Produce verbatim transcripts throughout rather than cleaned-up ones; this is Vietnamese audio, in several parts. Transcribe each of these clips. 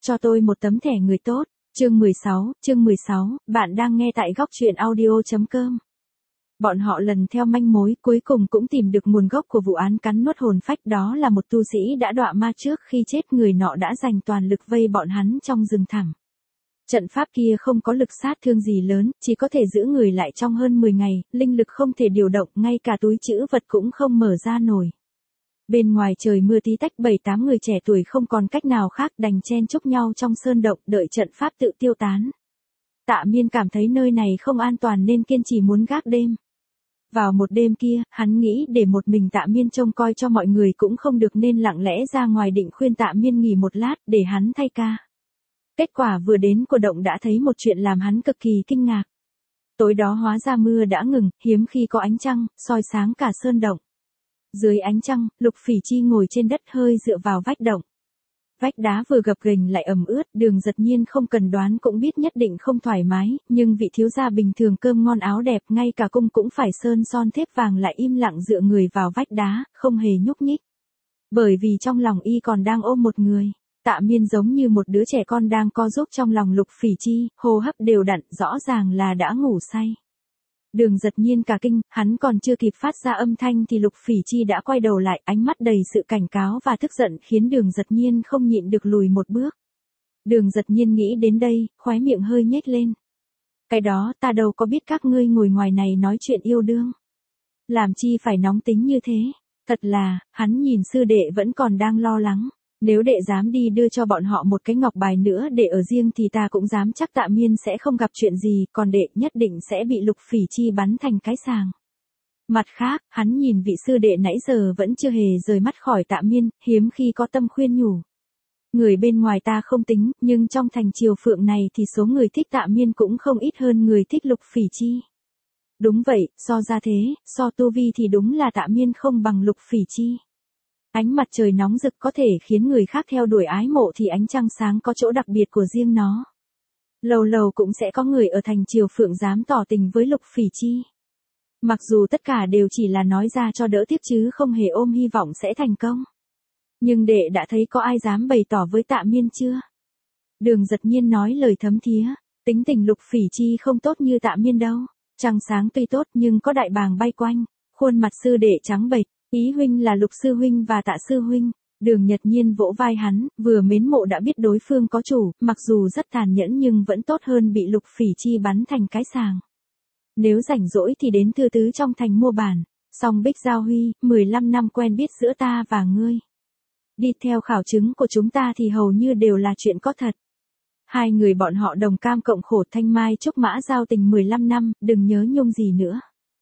cho tôi một tấm thẻ người tốt. Chương mười sáu, chương mười sáu, bạn đang nghe tại góc truyện audio chấm com. Bọn họ lần theo manh mối, cuối cùng cũng tìm được nguồn gốc của vụ án cắn nuốt hồn phách, đó là một tu sĩ đã đọa ma trước khi chết, người nọ đã dành toàn lực vây bọn hắn trong rừng thẳm. Trận pháp kia không có lực sát thương gì lớn, chỉ có thể giữ người lại trong hơn mười ngày, linh lực không thể điều động, ngay cả túi trữ vật cũng không mở ra nổi. Bên ngoài trời mưa tí tách, bảy tám người trẻ tuổi không còn cách nào khác đành chen chúc nhau trong sơn động đợi trận pháp tự tiêu tán. Tạ Miên cảm thấy nơi này không an toàn nên kiên trì muốn gác đêm. Vào một đêm kia, hắn nghĩ để một mình Tạ Miên trông coi cho mọi người cũng không được nên lặng lẽ ra ngoài định khuyên Tạ Miên nghỉ một lát để hắn thay ca. Kết quả vừa đến của động đã thấy một chuyện làm hắn cực kỳ kinh ngạc. Tối đó hóa ra mưa đã ngừng, hiếm khi có ánh trăng, soi sáng cả sơn động. Dưới ánh trăng, Lục Phỉ Chi ngồi trên đất hơi dựa vào vách động. Vách đá vừa gập ghềnh lại ẩm ướt, Đường Giật Nhiên không cần đoán cũng biết nhất định không thoải mái, nhưng vị thiếu gia bình thường cơm ngon áo đẹp, ngay cả cung cũng phải sơn son thếp vàng lại im lặng dựa người vào vách đá, không hề nhúc nhích. Bởi vì trong lòng y còn đang ôm một người. Tạ Miên giống như một đứa trẻ con đang co giúp trong lòng Lục Phỉ Chi, hô hấp đều đặn, rõ ràng là đã ngủ say. Đường Giật Nhiên cả kinh, hắn còn chưa kịp phát ra âm thanh thì Lục Phỉ Chi đã quay đầu lại, ánh mắt đầy sự cảnh cáo và tức giận khiến Đường Giật Nhiên không nhịn được lùi một bước. Đường Giật Nhiên nghĩ đến đây, khóe miệng hơi nhếch lên. Cái đó ta đâu có biết các ngươi ngồi ngoài này nói chuyện yêu đương. Làm chi phải nóng tính như thế. Thật là, hắn nhìn sư đệ vẫn còn đang lo lắng. Nếu đệ dám đi đưa cho bọn họ một cái ngọc bài nữa để ở riêng thì ta cũng dám chắc Tạ Miên sẽ không gặp chuyện gì, còn đệ nhất định sẽ bị Lục Phỉ Chi bắn thành cái sàng. Mặt khác, hắn nhìn vị sư đệ nãy giờ vẫn chưa hề rời mắt khỏi Tạ Miên, hiếm khi có tâm khuyên nhủ. Người bên ngoài ta không tính, nhưng trong thành Triều Phượng này thì số người thích Tạ Miên cũng không ít hơn người thích Lục Phỉ Chi. Đúng vậy, so ra thế, so tu vi thì đúng là Tạ Miên không bằng Lục Phỉ Chi. Ánh mặt trời nóng rực có thể khiến người khác theo đuổi ái mộ thì ánh trăng sáng có chỗ đặc biệt của riêng nó. Lâu lâu cũng sẽ có người ở thành Triều Phượng dám tỏ tình với Lục Phỉ Chi. Mặc dù tất cả đều chỉ là nói ra cho đỡ tiếc chứ không hề ôm hy vọng sẽ thành công. Nhưng đệ đã thấy có ai dám bày tỏ với Tạ Miên chưa? Đường Giật Nhiên nói lời thấm thía, tính tình Lục Phỉ Chi không tốt như Tạ Miên đâu. Trăng sáng tuy tốt nhưng có đại bàng bay quanh, khuôn mặt sư đệ trắng bệch. Ý huynh là Lục sư huynh và Tạ sư huynh. Đường Nhật Nhiên vỗ vai hắn, vừa mến mộ đã biết đối phương có chủ, mặc dù rất tàn nhẫn nhưng vẫn tốt hơn bị Lục Phỉ Chi bắn thành cái sàng. Nếu rảnh rỗi thì đến thư tứ trong thành mua bản. Song Bích Giao Huy, mười lăm năm quen biết giữa ta và ngươi. Đi theo khảo chứng của chúng ta thì hầu như đều là chuyện có thật. Hai người bọn họ đồng cam cộng khổ, thanh mai trúc mã giao tình mười lăm năm, đừng nhớ nhung gì nữa.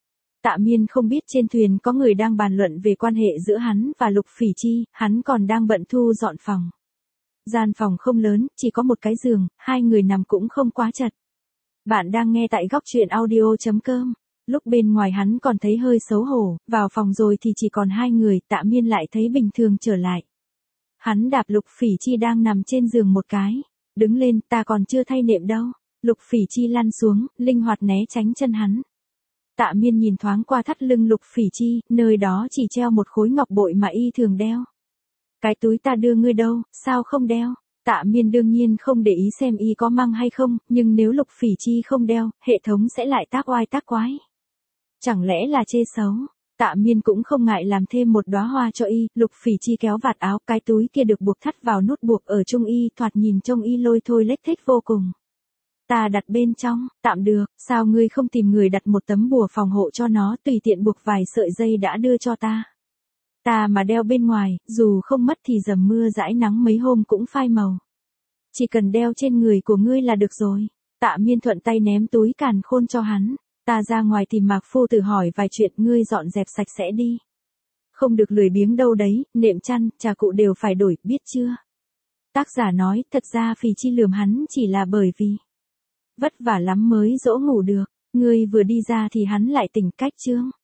Tạ Miên không biết trên thuyền có người đang bàn luận về quan hệ giữa hắn và Lục Phỉ Chi, hắn còn đang bận thu dọn phòng. Gian phòng không lớn, chỉ có một cái giường, hai người nằm cũng không quá chật. Bạn đang nghe tại góc truyện audio chấm com. Lúc bên ngoài hắn còn thấy hơi xấu hổ, vào phòng rồi thì chỉ còn hai người, Tạ Miên lại thấy bình thường trở lại. Hắn đạp Lục Phỉ Chi đang nằm trên giường một cái. Đứng lên, ta còn chưa thay nệm đâu. Lục Phỉ Chi lăn xuống, linh hoạt né tránh chân hắn. Tạ Miên nhìn thoáng qua thắt lưng Lục Phỉ Chi, nơi đó chỉ treo một khối ngọc bội mà y thường đeo. Cái túi ta đưa ngươi đâu, sao không đeo? Tạ Miên đương nhiên không để ý xem y có mang hay không, nhưng nếu Lục Phỉ Chi không đeo, hệ thống sẽ lại tác oai tác quái. Chẳng lẽ là chê xấu? Tạ Miên cũng không ngại làm thêm một đóa hoa cho y, Lục Phỉ Chi kéo vạt áo, cái túi kia được buộc thắt vào nút buộc ở trung y, thoạt nhìn trông y lôi thôi lếch thếch vô cùng. Ta đặt bên trong, tạm được, sao ngươi không tìm người đặt một tấm bùa phòng hộ cho nó, tùy tiện buộc vài sợi dây đã đưa cho ta. Ta mà đeo bên ngoài, dù không mất thì dầm mưa dãi nắng mấy hôm cũng phai màu. Chỉ cần đeo trên người của ngươi là được rồi. Tạ Miên thuận tay ném túi càn khôn cho hắn. Ta ra ngoài tìm Mạc Phu Tử hỏi vài chuyện, ngươi dọn dẹp sạch sẽ đi. Không được lười biếng đâu đấy, nệm chăn, trà cụ đều phải đổi, biết chưa? Tác giả nói, thật ra Phỉ Chi lườm hắn chỉ là bởi vì vất vả lắm mới dỗ ngủ được, ngươi vừa đi ra thì hắn lại tỉnh cách chương.